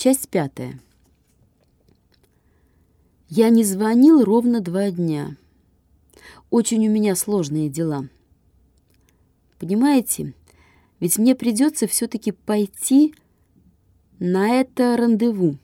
Часть 5. Я не звонил ровно 2 дня. Очень у меня сложные дела. Понимаете, ведь мне придется все-таки пойти на это рандеву.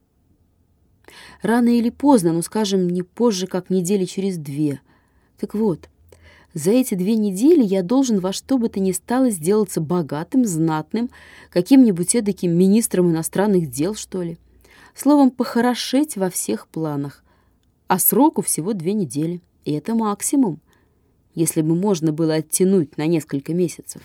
Рано или поздно, ну, скажем, не позже, как недели через 2. Так вот, за эти 2 недели я должен во что бы то ни стало сделаться богатым, знатным, каким-нибудь эдаким министром иностранных дел, что ли. Словом, похорошеть во всех планах. А сроку всего 2 недели. И это максимум, если бы можно было оттянуть на несколько месяцев.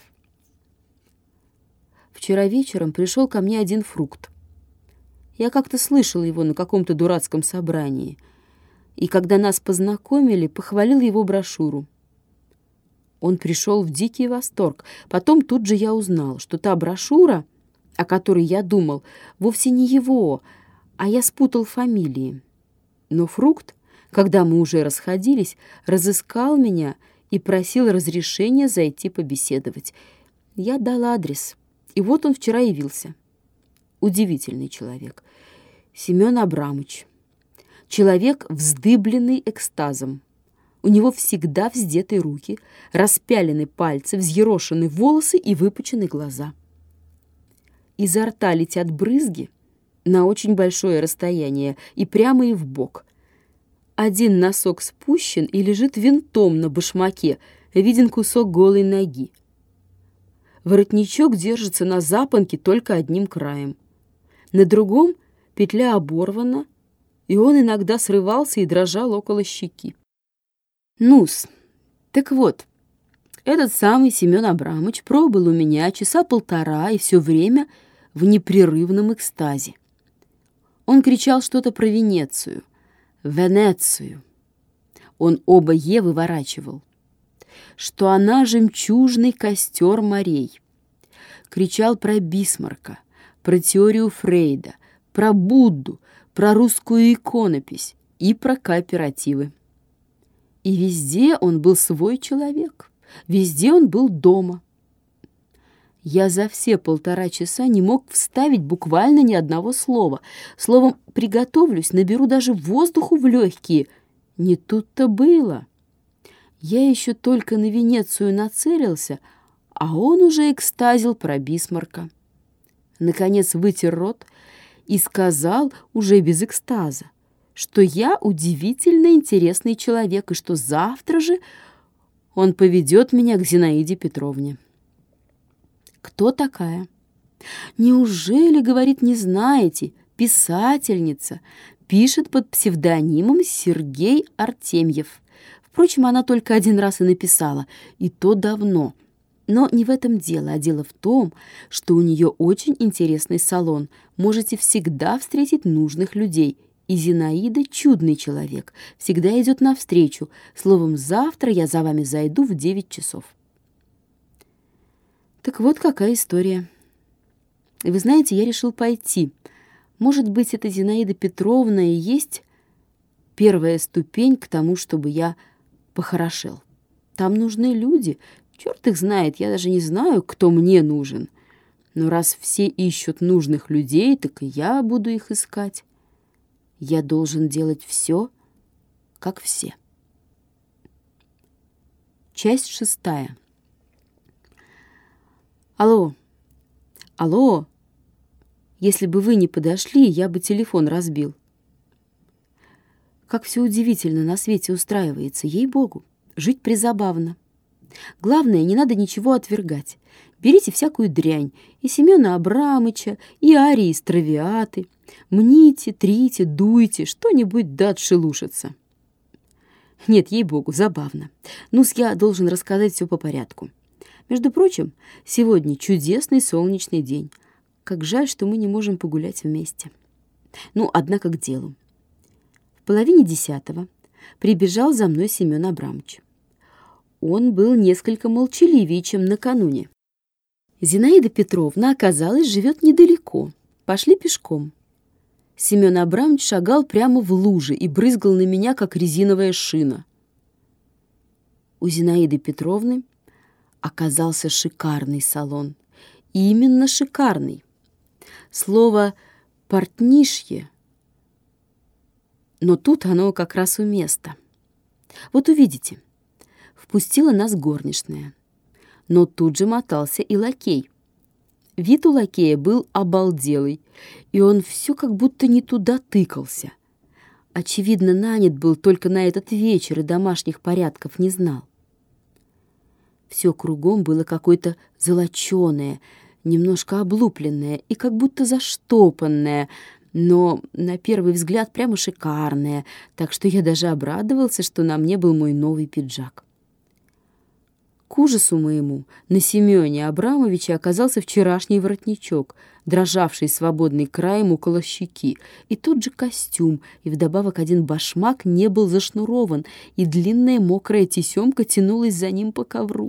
Вчера вечером пришел ко мне один фрукт. Я как-то слышал его на каком-то дурацком собрании. И когда нас познакомили, похвалил его брошюру. Он пришел в дикий восторг. Потом тут же я узнал, что та брошюра, о которой я думал, вовсе не его, а я спутал фамилии. Но фрукт, когда мы уже расходились, разыскал меня и просил разрешения зайти побеседовать. Я дал адрес, и вот он вчера явился. Удивительный человек. Семен Абрамыч. Человек, вздыбленный экстазом. У него всегда вздеты руки, распялены пальцы, взъерошены волосы и выпучены глаза. Изо рта летят брызги на очень большое расстояние и прямо и в бок. Один носок спущен и лежит винтом на башмаке, виден кусок голой ноги. Воротничок держится на запонке только одним краем. На другом петля оборвана, и он иногда срывался и дрожал около щеки. Ну-с, так вот, этот самый Семен Абрамыч пробыл у меня часа 1,5 и все время в непрерывном экстазе. Он кричал что-то про Венецию, Венецию. Он оба «е» выворачивал. Что она жемчужный костер морей. Кричал про Бисмарка, про теорию Фрейда, про Будду, про русскую иконопись и про кооперативы. И везде он был свой человек, везде он был дома. Я за все 1,5 часа не мог вставить буквально ни одного слова. Словом, приготовлюсь, наберу даже воздуху в легкие. Не тут-то было. Я еще только на Венецию нацелился, а он уже экстазил про Бисмарка. Наконец вытер рот и сказал уже без экстаза, что я удивительно интересный человек и что завтра же он поведет меня к Зинаиде Петровне. Кто такая? Неужели, говорит, не знаете, писательница, пишет под псевдонимом Сергей Артемьев. Впрочем, она только 1 раз и написала, и то давно. Но не в этом дело, а дело в том, что у нее очень интересный салон. Можете всегда встретить нужных людей. И Зинаида чудный человек, всегда идет навстречу. Словом, завтра я за вами зайду в 9 часов. Так вот какая история. И вы знаете, я решил пойти. Может быть, эта Зинаида Петровна и есть первая ступень к тому, чтобы я похорошел. Там нужны люди. Черт их знает, я даже не знаю, кто мне нужен. Но раз все ищут нужных людей, так и я буду их искать. Я должен делать все, как все. Часть 6. Алло, алло. Если бы вы не подошли, я бы телефон разбил. Как все удивительно на свете устраивается, ей-богу. Жить призабавно. Главное, не надо ничего отвергать. Берите всякую дрянь, и Семена Абрамыча, и арии из Травиаты. Мните, трите, дуйте, что-нибудь да отшелушится. Нет, ей-богу, забавно. Ну-с, я должен рассказать все по порядку. Между прочим, сегодня чудесный солнечный день. Как жаль, что мы не можем погулять вместе. Ну, однако к делу. В 9:30 прибежал за мной Семен Абрамыч. Он был несколько молчаливее, чем накануне. Зинаида Петровна, оказалось, живет недалеко. Пошли пешком. Семен Абрамыч шагал прямо в луже и брызгал на меня, как резиновая шина. У Зинаиды Петровны оказался шикарный салон. Именно шикарный. Слово портнишье, но тут оно как раз у места. Вот увидите, впустила нас горничная, но тут же мотался и лакей. Вид у лакея был обалделый, и он все как будто не туда тыкался. Очевидно, нанят был только на этот вечер и домашних порядков не знал. Все кругом было какое-то золоченое, немножко облупленное и как будто заштопанное, но на первый взгляд прямо шикарное, так что я даже обрадовался, что на мне был мой новый пиджак. К ужасу моему на Семёне Абрамовиче оказался вчерашний воротничок, дрожавший свободный краем около щеки, и тот же костюм, и вдобавок один башмак не был зашнурован, и длинная мокрая тесемка тянулась за ним по ковру.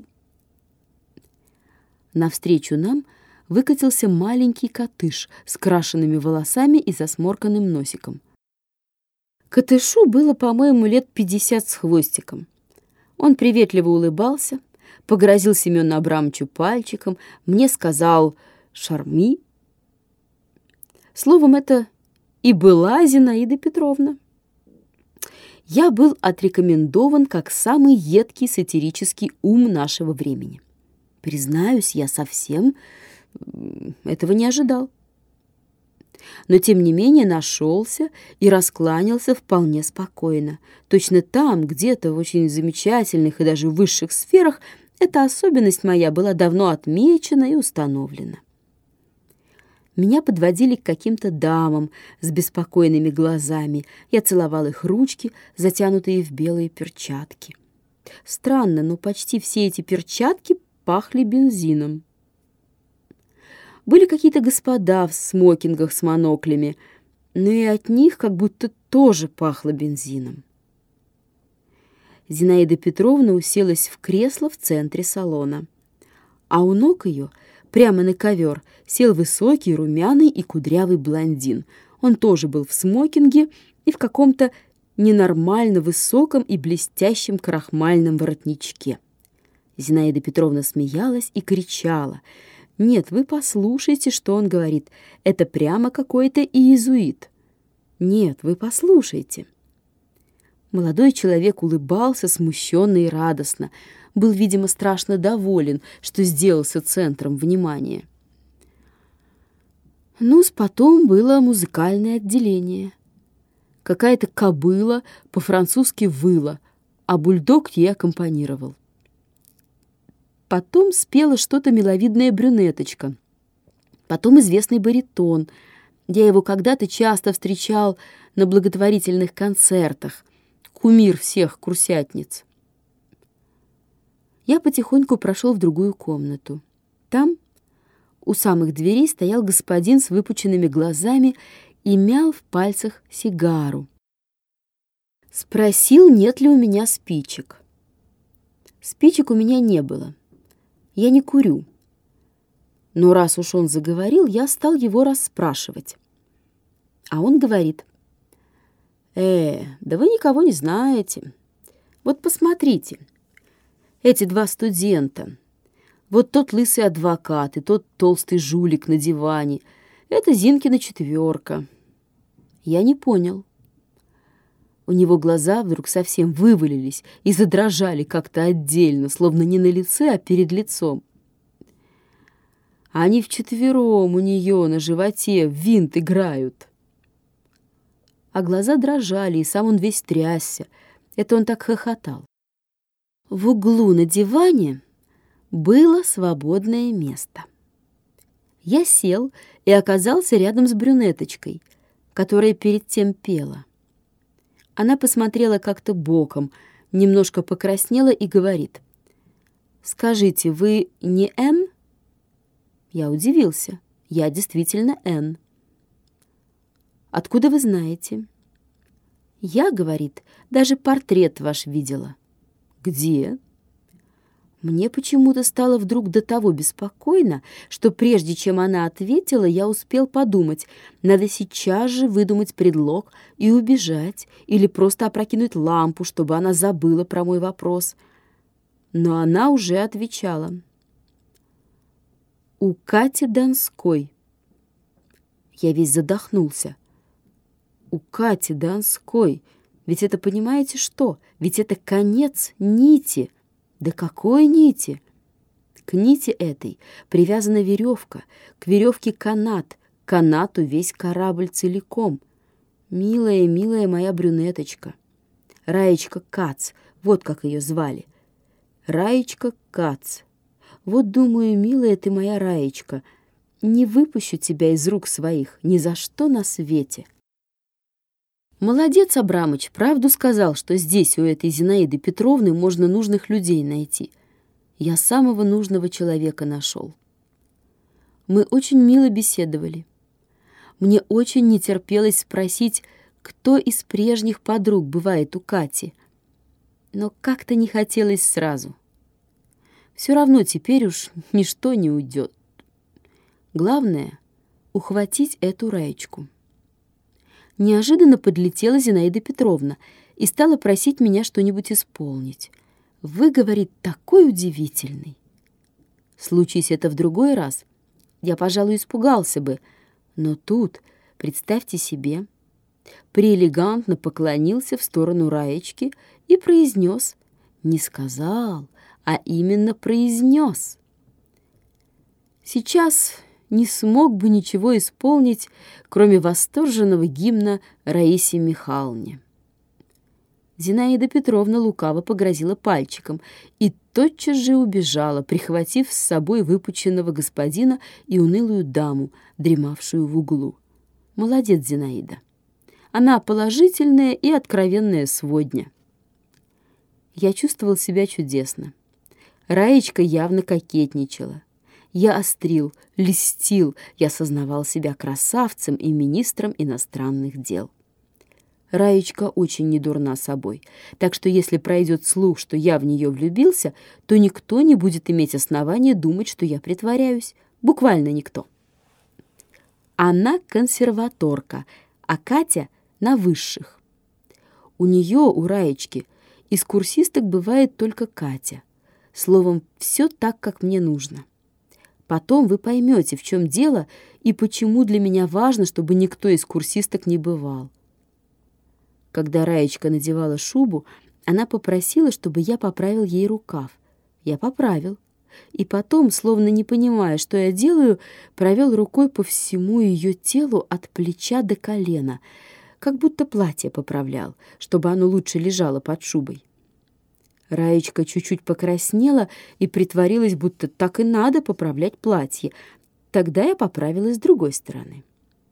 Навстречу нам выкатился маленький котыш с крашенными волосами и засморканным носиком. Котышу было, по-моему, лет 50 с хвостиком. Он приветливо улыбался, погрозил Семену Абрамовичу пальчиком, мне сказал «Шарми». Словом, это и была Зинаида Петровна. Я был отрекомендован как самый едкий сатирический ум нашего времени. Признаюсь, я совсем этого не ожидал. Но, тем не менее, нашелся и раскланялся вполне спокойно. Точно там, где-то в очень замечательных и даже высших сферах, эта особенность моя была давно отмечена и установлена. Меня подводили к каким-то дамам с беспокойными глазами. Я целовал их ручки, затянутые в белые перчатки. Странно, но почти все эти перчатки пахли бензином. Были какие-то господа в смокингах с моноклями, но и от них как будто тоже пахло бензином. Зинаида Петровна уселась в кресло в центре салона, а у ног ее, прямо на ковер, сел высокий, румяный и кудрявый блондин. Он тоже был в смокинге и в каком-то ненормально высоком и блестящем крахмальном воротничке. Зинаида Петровна смеялась и кричала: «Нет, вы послушайте, что он говорит. Это прямо какой-то иезуит. Нет, вы послушайте». Молодой человек улыбался смущенно и радостно, был, видимо, страшно доволен, что сделался центром внимания. Потом было музыкальное отделение. Какая-то кобыла по-французски выла, а бульдог ей аккомпанировал. Потом спела что-то миловидная брюнеточка. Потом известный баритон. Я его когда-то часто встречал на благотворительных концертах. Кумир всех курсятниц. Я потихоньку прошел в другую комнату. Там, у самых дверей, стоял господин с выпученными глазами и мял в пальцах сигару. Спросил, нет ли у меня спичек. Спичек у меня не было. Я не курю. Но раз уж он заговорил, я стал его расспрашивать. А он говорит: да вы никого не знаете. Вот посмотрите, эти два студента, вот тот лысый адвокат и тот толстый жулик на диване, это Зинкина четверка». Я не понял. У него глаза вдруг совсем вывалились и задрожали как-то отдельно, словно не на лице, а перед лицом. Они вчетвером у нее на животе в винт играют. А глаза дрожали, и сам он весь трясся. Это он так хохотал. В углу на диване было свободное место. Я сел и оказался рядом с брюнеточкой, которая перед тем пела. Она посмотрела как-то боком, немножко покраснела и говорит: «Скажите, вы не Н?» Я удивился. Я действительно Н. «Откуда вы знаете?» «Я, — говорит, — даже портрет ваш видела». «Где?» Мне почему-то стало вдруг до того беспокойно, что прежде чем она ответила, я успел подумать: надо сейчас же выдумать предлог и убежать, или просто опрокинуть лампу, чтобы она забыла про мой вопрос. Но она уже отвечала: «У Кати Донской». Я весь задохнулся. У Кати Донской. Ведь это, понимаете что? Ведь это конец нити. Да какой нити? К нити этой привязана веревка, к веревке канат, к канату весь корабль целиком. Милая, милая моя брюнеточка. Раечка Кац, вот как ее звали. Раечка Кац. Вот, думаю, милая ты моя Раечка, не выпущу тебя из рук своих ни за что на свете. Молодец, Абрамыч, правду сказал, что здесь у этой Зинаиды Петровны можно нужных людей найти. Я самого нужного человека нашел. Мы очень мило беседовали. Мне очень не терпелось спросить, кто из прежних подруг бывает у Кати. Но как-то не хотелось сразу. Все равно теперь уж ничто не уйдет. Главное — ухватить эту Раечку. Неожиданно подлетела Зинаида Петровна и стала просить меня что-нибудь исполнить. Вы, говорит, такой удивительный. Случись это в другой раз, я, пожалуй, испугался бы, но тут, представьте себе, преэлегантно поклонился в сторону Раечки и произнес, не сказал, а именно произнес. Сейчас не смог бы ничего исполнить, кроме восторженного гимна Раисе Михайловне. Зинаида Петровна лукаво погрозила пальчиком и тотчас же убежала, прихватив с собой выпученного господина и унылую даму, дремавшую в углу. Молодец, Зинаида. Она положительная и откровенная сводня. Я чувствовал себя чудесно. Раечка явно кокетничала. Я острил, льстил, я сознавал себя красавцем и министром иностранных дел. Раечка очень недурна собой, так что если пройдет слух, что я в нее влюбился, то никто не будет иметь основания думать, что я притворяюсь. Буквально никто. Она консерваторка, а Катя на высших. У нее, у Раечки, из курсисток бывает только Катя. Словом, все так, как мне нужно. Потом вы поймете, в чем дело и почему для меня важно, чтобы никто из курсисток не бывал. Когда Раечка надевала шубу, она попросила, чтобы я поправил ей рукав. Я поправил. И потом, словно не понимая, что я делаю, провел рукой по всему ее телу от плеча до колена, как будто платье поправлял, чтобы оно лучше лежало под шубой. Раечка чуть-чуть покраснела и притворилась, будто так и надо поправлять платье. Тогда я поправила с другой стороны.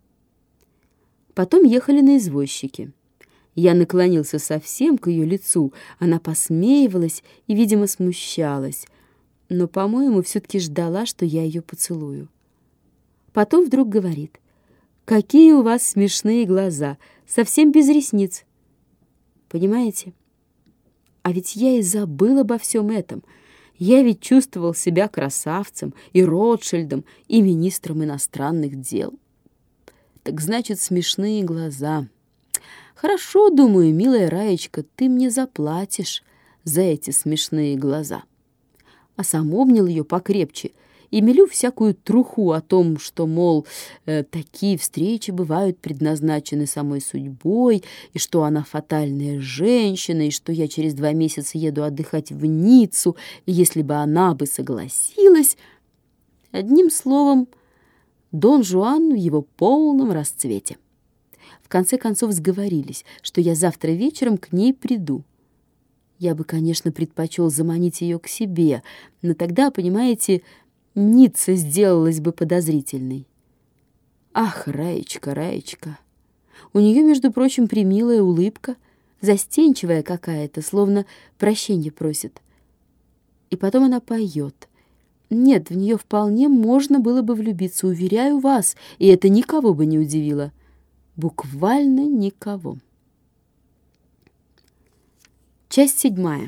Потом ехали на извозчике. Я наклонился совсем к ее лицу. Она посмеивалась и, видимо, смущалась. Но, по-моему, все-таки ждала, что я ее поцелую. Потом вдруг говорит: «Какие у вас смешные глаза, совсем без ресниц». Понимаете? А ведь я и забыл обо всем этом. Я ведь чувствовал себя красавцем и Ротшильдом, и министром иностранных дел. Так значит, смешные глаза. Хорошо, думаю, милая Раечка, ты мне заплатишь за эти смешные глаза. А сам обнял ее покрепче и мелю всякую труху о том, что, мол, такие встречи бывают предназначены самой судьбой, и что она фатальная женщина, и что я через 2 месяца еду отдыхать в Ниццу, и если бы она бы согласилась... Одним словом, Дон Жуан в его полном расцвете. В конце концов сговорились, что я завтра вечером к ней приду. Я бы, конечно, предпочел заманить ее к себе, но тогда, понимаете, Ницца сделалась бы подозрительной. Ах, Раечка, Раечка! У нее, между прочим, премилая улыбка, застенчивая какая-то, словно прощенье просит. И потом она поет. Нет, в нее вполне можно было бы влюбиться, уверяю вас, и это никого бы не удивило. Буквально никого. Часть 7.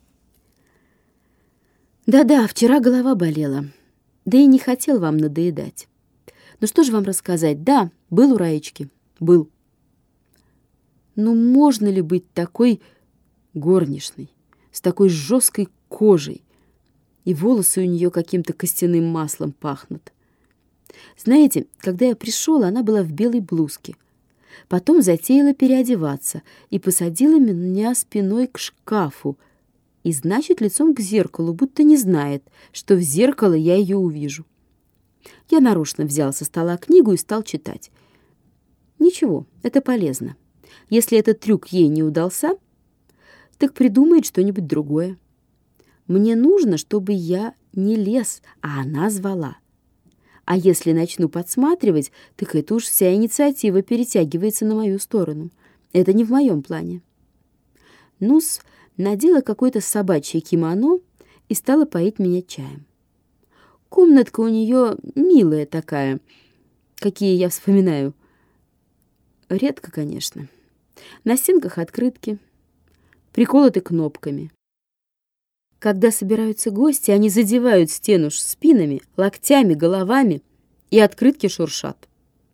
Да-да, вчера голова болела. Да и не хотел вам надоедать. Ну что же вам рассказать? Да, был у Раечки. Был. Ну можно ли быть такой горничной, с такой жесткой кожей, и волосы у нее каким-то костяным маслом пахнут? Знаете, когда я пришел, она была в белой блузке. Потом затеяла переодеваться и посадила меня спиной к шкафу, и, значит, лицом к зеркалу, будто не знает, что в зеркало я ее увижу. Я нарочно взял со стола книгу и стал читать. Ничего, это полезно. Если этот трюк ей не удался, так придумает что-нибудь другое. Мне нужно, чтобы я не лез, а она звала. А если начну подсматривать, так это уж вся инициатива перетягивается на мою сторону. Это не в моем плане. Ну-с, надела какое-то собачье кимоно и стала поить меня чаем. Комнатка у нее милая такая, какие я вспоминаю. Редко, конечно. На стенках открытки, приколоты кнопками. Когда собираются гости, они задевают стену спинами, локтями, головами, и открытки шуршат.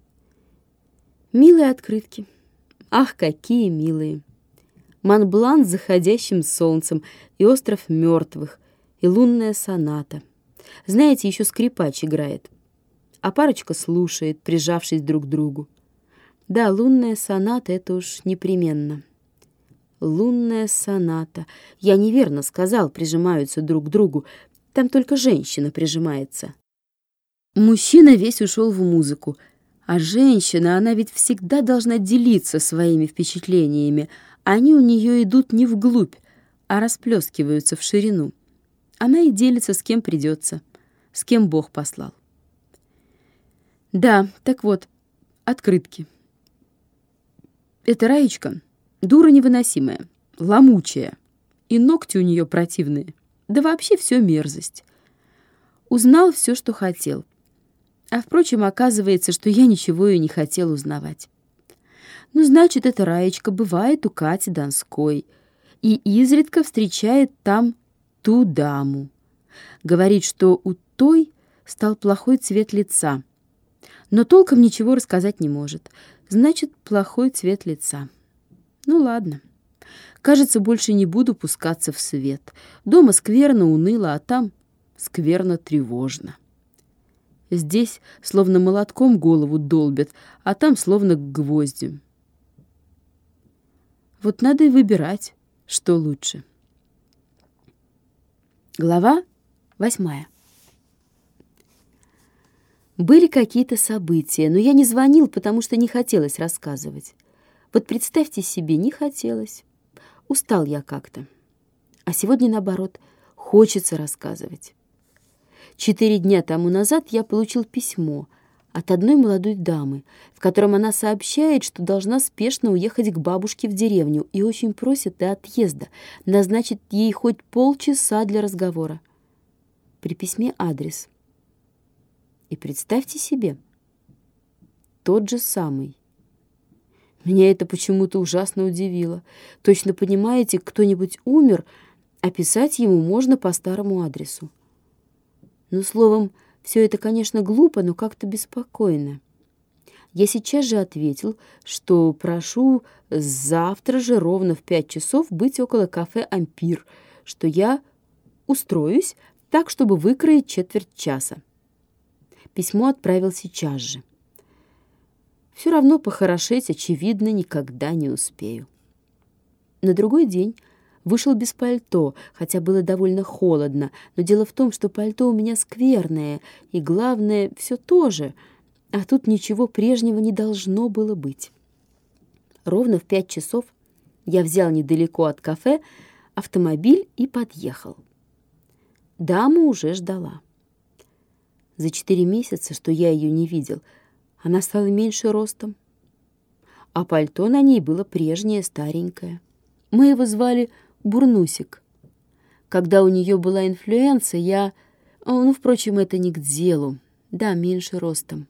Милые открытки. Ах, какие милые! Монблан с заходящим солнцем, и остров мертвых, и лунная соната. Знаете, еще скрипач играет, а парочка слушает, прижавшись друг к другу. Да, лунная соната — это уж непременно. Лунная соната. Я неверно сказал, прижимаются друг к другу. Там только женщина прижимается. Мужчина весь ушел в музыку, а женщина, она ведь всегда должна делиться своими впечатлениями. Они у нее идут не вглубь, а расплескиваются в ширину. Она и делится с кем придется, с кем Бог послал. Да, так вот, открытки. Эта Раечка дура невыносимая, ломучая, и ногти у нее противные, да вообще все мерзость. Узнал все, что хотел. А, впрочем, оказывается, что я ничего и не хотел узнавать. Ну, значит, эта Раечка бывает у Кати Донской и изредка встречает там ту даму. Говорит, что у той стал плохой цвет лица, но толком ничего рассказать не может. Значит, плохой цвет лица. Ну, ладно. Кажется, больше не буду пускаться в свет. Дома скверно, уныло, а там скверно, тревожно. Здесь словно молотком голову долбят, а там словно гвоздем. Вот надо и выбирать, что лучше. Глава 8. Были какие-то события, но я не звонил, потому что не хотелось рассказывать. Вот представьте себе, не хотелось. Устал я как-то. А сегодня, наоборот, хочется рассказывать. 4 дня тому назад я получил письмо от одной молодой дамы, в котором она сообщает, что должна спешно уехать к бабушке в деревню и очень просит до отъезда назначить ей хоть полчаса для разговора. При письме адрес. И представьте себе, тот же самый. Меня это почему-то ужасно удивило. Точно понимаете, кто-нибудь умер, а писать ему можно по старому адресу. Ну, словом, все это, конечно, глупо, но как-то беспокойно. Я сейчас же ответил, что прошу завтра же ровно в 5 часов быть около кафе «Ампир», что я устроюсь так, чтобы выкроить четверть часа. Письмо отправил сейчас же. Все равно похорошеть, очевидно, никогда не успею. На другой день вышел без пальто, хотя было довольно холодно, но дело в том, что пальто у меня скверное, и, главное, все то же, а тут ничего прежнего не должно было быть. Ровно в 5 часов я взял недалеко от кафе автомобиль и подъехал. Дама уже ждала. За 4 месяца, что я ее не видел, она стала меньше ростом, а пальто на ней было прежнее, старенькое. Мы его звали Бурнусик. Когда у нее была инфлюенса, я... Ну, впрочем, это не к делу. Да, меньше ростом.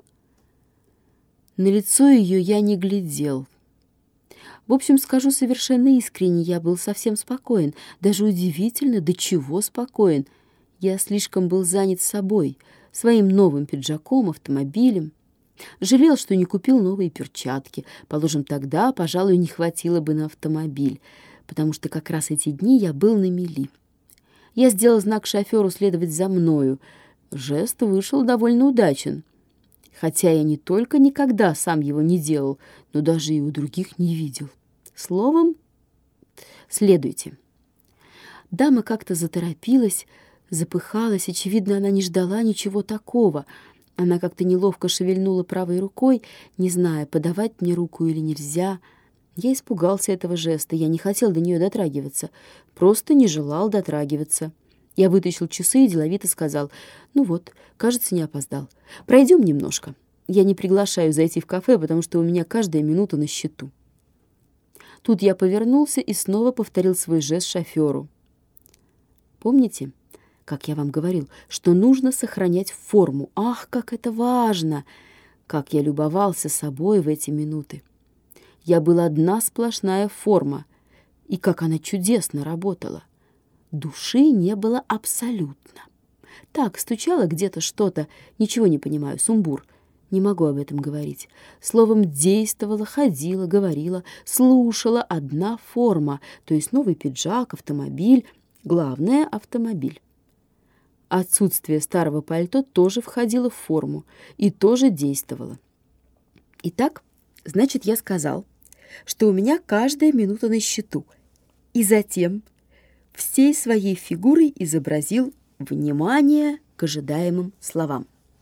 На лицо ее я не глядел. В общем, скажу совершенно искренне, я был совсем спокоен. Даже удивительно, до чего спокоен. Я слишком был занят собой, своим новым пиджаком, автомобилем. Жалел, что не купил новые перчатки. Положим, тогда, пожалуй, не хватило бы на автомобиль, потому что как раз эти дни я был на мели. Я сделал знак шоферу следовать за мною. Жест вышел довольно удачен. хотя я не только никогда сам его не делал, но даже и у других не видел. Словом, следуйте. Дама как-то заторопилась, запыхалась. Очевидно, она не ждала ничего такого. Она как-то неловко шевельнула правой рукой, не зная, подавать мне руку или нельзя. Я испугался этого жеста, я не хотел до нее дотрагиваться, просто не желал дотрагиваться. Я вытащил часы и деловито сказал: «Ну вот, кажется, не опоздал. Пройдем немножко. Я не приглашаю зайти в кафе, потому что у меня каждая минута на счету». Тут я повернулся и снова повторил свой жест шоферу. Помните, как я вам говорил, что нужно сохранять форму? Ах, как это важно! Как я любовался собой в эти минуты! Я был одна сплошная форма, и как она чудесно работала! Души не было абсолютно. Так, стучало где-то что-то, ничего не понимаю, сумбур. Не могу об этом говорить. Словом, действовала, ходила, говорила, слушала одна форма, то есть новый пиджак, автомобиль, главное — автомобиль. Отсутствие старого пальто тоже входило в форму и тоже действовало. Итак, значит, я сказал, что у меня каждая минута на счету, и затем всей своей фигурой изобразил внимание к ожидаемым словам.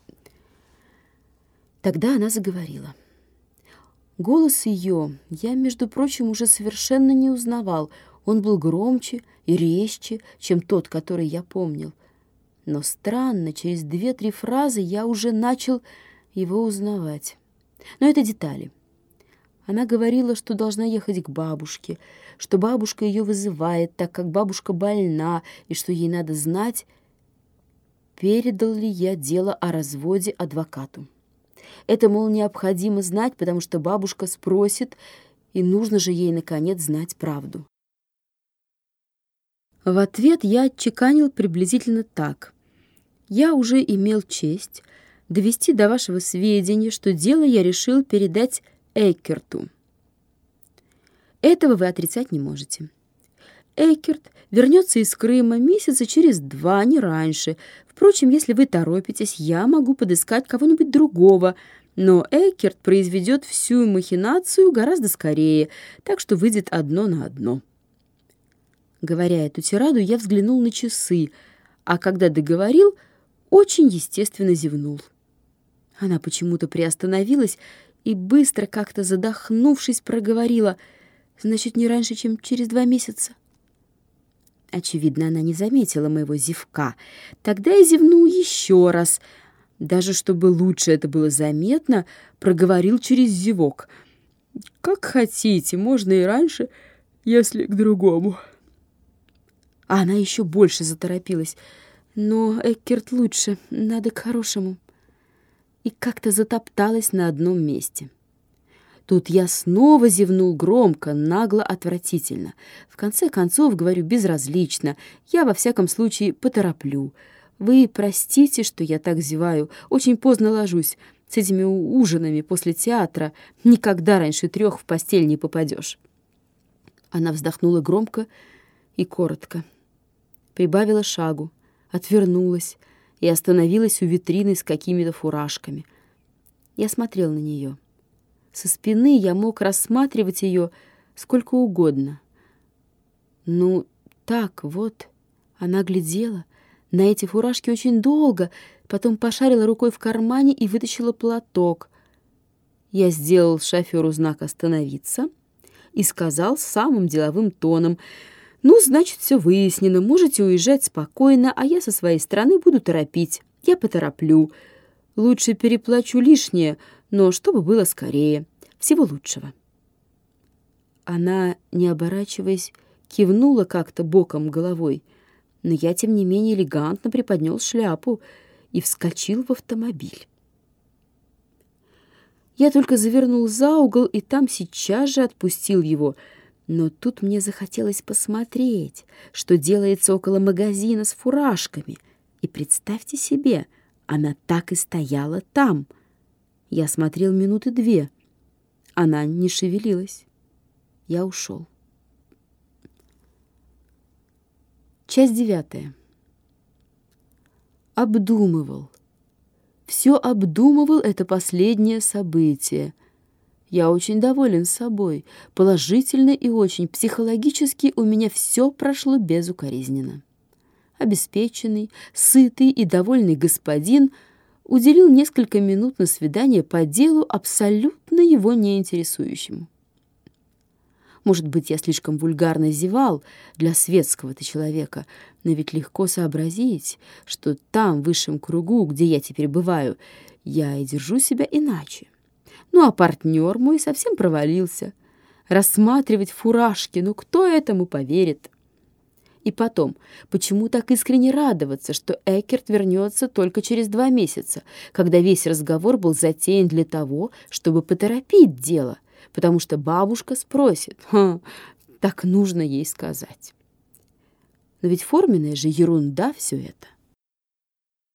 Тогда она заговорила. Голос ее я, между прочим, уже совершенно не узнавал. Он был громче и резче, чем тот, который я помнил. Но странно, через 2-3 фразы я уже начал его узнавать. Но это детали. Она говорила, что должна ехать к бабушке, что бабушка ее вызывает, так как бабушка больна, и что ей надо знать, передал ли я дело о разводе адвокату. Это, мол, необходимо знать, потому что бабушка спросит, и нужно же ей, наконец, знать правду. В ответ я отчеканил приблизительно так. Я уже имел честь довести до вашего сведения, что дело я решил передать Эккерту. Этого вы отрицать не можете. Эккерт вернется из Крыма месяца через 2, не раньше. Впрочем, если вы торопитесь, я могу подыскать кого-нибудь другого, но Эккерт произведет всю махинацию гораздо скорее, так что выйдет 1 на 1. Говоря эту тираду, я взглянул на часы, а когда договорил, очень естественно зевнул. Она почему-то приостановилась и быстро, как-то задохнувшись, проговорила: «Значит, не раньше, чем через 2 месяца». Очевидно, она не заметила моего зевка. Тогда я зевнул еще раз. Даже чтобы лучше это было заметно, проговорил через зевок: «Как хотите, можно и раньше, если к другому». А она еще больше заторопилась. «Но Эккерт лучше, надо к хорошему». И как-то затопталась на одном месте. Тут я снова зевнул громко, нагло, отвратительно. В конце концов, говорю безразлично, я во всяком случае потороплю. Вы простите, что я так зеваю, очень поздно ложусь. С этими ужинами после театра никогда раньше 3 в постель не попадешь. Она вздохнула громко и коротко. Прибавила шагу, отвернулась и остановилась у витрины с какими-то фуражками. Я смотрел на нее. Со спины я мог рассматривать ее сколько угодно. Ну, так вот, она глядела на эти фуражки очень долго, потом пошарила рукой в кармане и вытащила платок. Я сделал шоферу знак «Остановиться» и сказал самым деловым тоном: «Ну, значит, все выяснено, можете уезжать спокойно, а я со своей стороны буду торопить. Я потороплю. Лучше переплачу лишнее, но чтобы было скорее. Всего лучшего». Она, не оборачиваясь, кивнула как-то боком головой, но я, тем не менее, элегантно приподнял шляпу и вскочил в автомобиль. Я только завернул за угол и там сейчас же отпустил его, но тут мне захотелось посмотреть, что делается около магазина с фуражками. И представьте себе, она так и стояла там. Я смотрел 2 минуты. Она не шевелилась. Я ушел. Часть 9. Обдумывал, все обдумывал это последнее событие. Я очень доволен собой, положительно и очень. Психологически у меня все прошло безукоризненно. Обеспеченный, сытый и довольный господин уделил несколько минут на свидание по делу, абсолютно его не интересующему. Может быть, я слишком вульгарно зевал для светского-то человека, но ведь легко сообразить, что там, в высшем кругу, где я теперь бываю, я и держу себя иначе. Ну, а партнер мой совсем провалился. Рассматривать фуражки, ну кто этому поверит? И потом, почему так искренне радоваться, что Эккерт вернется только через 2 месяца, когда весь разговор был затеян для того, чтобы поторопить дело, потому что бабушка спросит, так нужно ей сказать. Но ведь форменная же ерунда все это.